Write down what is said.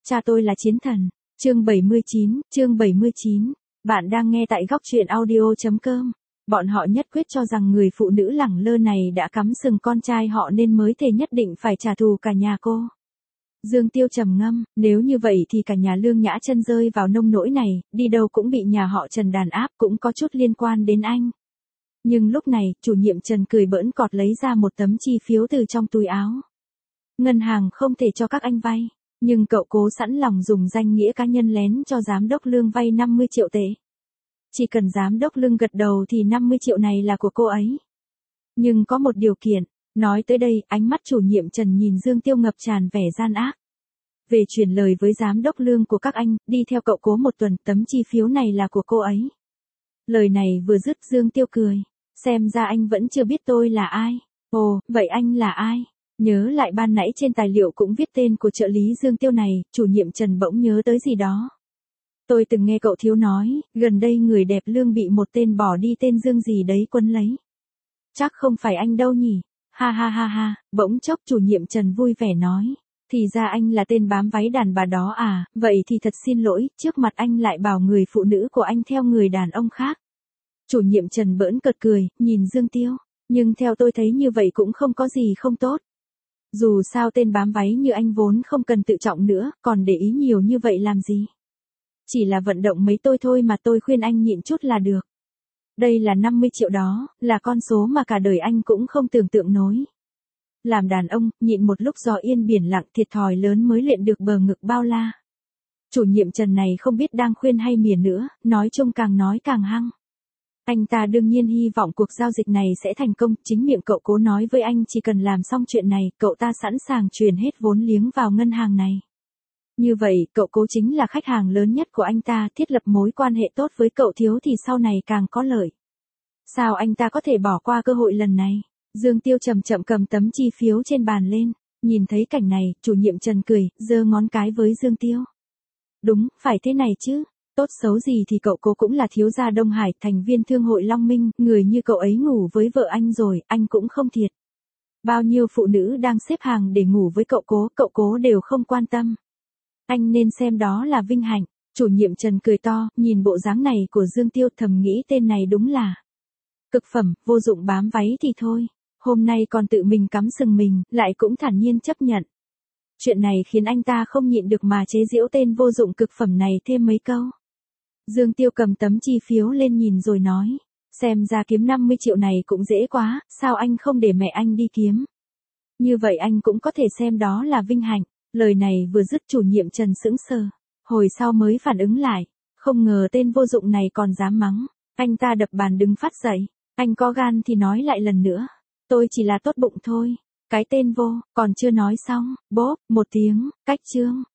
cha tôi là chiến thần. Chương 79. Bạn đang nghe tại góc truyện audio.com. Bọn họ nhất quyết cho rằng người phụ nữ lẳng lơ này đã cắm sừng con trai họ nên mới thề nhất định phải trả thù cả nhà cô. Dương Tiêu trầm ngâm, nếu như vậy thì cả nhà Lương Nhã Chân rơi vào nông nỗi này, đi đâu cũng bị nhà họ Trần đàn áp, cũng có chút liên quan đến anh. Nhưng lúc này, chủ nhiệm Trần cười bỡn cọt lấy ra một tấm chi phiếu từ trong túi áo. Ngân hàng không thể cho các anh vay, nhưng cậu Cố sẵn lòng dùng danh nghĩa cá nhân lén cho giám đốc Lương vay 50 triệu tệ. Chỉ cần giám đốc Lương gật đầu thì 50 triệu này là của cô ấy. Nhưng có một điều kiện. Nói tới đây, ánh mắt chủ nhiệm Trần nhìn Dương Tiêu ngập tràn vẻ gian ác. Về chuyển lời với giám đốc Lương của các anh, đi theo cậu Cố một tuần, tấm chi phiếu này là của cô ấy. Lời này vừa dứt Dương Tiêu cười. Xem ra anh vẫn chưa biết tôi là ai. Ồ, vậy anh là ai? Nhớ lại ban nãy trên tài liệu cũng viết tên của trợ lý Dương Tiêu này, chủ nhiệm Trần bỗng nhớ tới gì đó. Tôi từng nghe cậu thiếu nói, gần đây người đẹp Lương bị một tên bỏ đi tên Dương gì đấy quấn lấy. Chắc không phải anh đâu nhỉ? Ha ha ha ha, bỗng chốc chủ nhiệm Trần vui vẻ nói. Thì ra anh là tên bám váy đàn bà đó à, vậy thì thật xin lỗi, trước mặt anh lại bảo người phụ nữ của anh theo người đàn ông khác. Chủ nhiệm Trần bỡn cợt cười, nhìn Dương Tiêu, nhưng theo tôi thấy như vậy cũng không có gì không tốt. Dù sao tên bám váy như anh vốn không cần tự trọng nữa, còn để ý nhiều như vậy làm gì? Chỉ là vận động mấy tôi thôi mà tôi khuyên anh nhịn chút là được. Đây là 50 triệu đó, là con số mà cả đời anh cũng không tưởng tượng nổi. Làm đàn ông, nhịn một lúc gió yên biển lặng thiệt thòi lớn mới luyện được bờ ngực bao la. Chủ nhiệm Trần này không biết đang khuyên hay mỉa nữa, nói chung càng nói càng hăng. Anh ta đương nhiên hy vọng cuộc giao dịch này sẽ thành công, chính miệng cậu Cố nói với anh chỉ cần làm xong chuyện này, cậu ta sẵn sàng chuyển hết vốn liếng vào ngân hàng này. Như vậy, cậu Cố chính là khách hàng lớn nhất của anh ta, thiết lập mối quan hệ tốt với cậu thiếu thì sau này càng có lợi. Sao anh ta có thể bỏ qua cơ hội lần này? Dương Tiêu chậm chậm cầm tấm chi phiếu trên bàn lên, nhìn thấy cảnh này, chủ nhiệm Trần cười, giơ ngón cái với Dương Tiêu. Đúng, phải thế này chứ. Tốt xấu gì thì cậu Cố cũng là thiếu gia Đông Hải, thành viên thương hội Long Minh, người như cậu ấy ngủ với vợ anh rồi, anh cũng không thiệt. Bao nhiêu phụ nữ đang xếp hàng để ngủ với cậu Cố đều không quan tâm. Anh nên xem đó là vinh hạnh. Chủ nhiệm Trần cười to, nhìn bộ dáng này của Dương Tiêu thầm nghĩ tên này đúng là cực phẩm, vô dụng bám váy thì thôi. Hôm nay còn tự mình cắm sừng mình, lại cũng thản nhiên chấp nhận. Chuyện này khiến anh ta không nhịn được mà chế giễu tên vô dụng cực phẩm này thêm mấy câu. Dương Tiêu cầm tấm chi phiếu lên nhìn rồi nói. Xem ra kiếm 50 triệu này cũng dễ quá, sao anh không để mẹ anh đi kiếm? Như vậy anh cũng có thể xem đó là vinh hạnh. Lời này vừa dứt chủ nhiệm Trần sững sờ. Hồi sau mới phản ứng lại. Không ngờ tên vô dụng này còn dám mắng. Anh ta đập bàn đứng phát dậy. Anh có gan thì nói lại lần nữa. Tôi chỉ là tốt bụng thôi. Cái tên vô, còn chưa nói xong. Bốp, một tiếng, cách chương.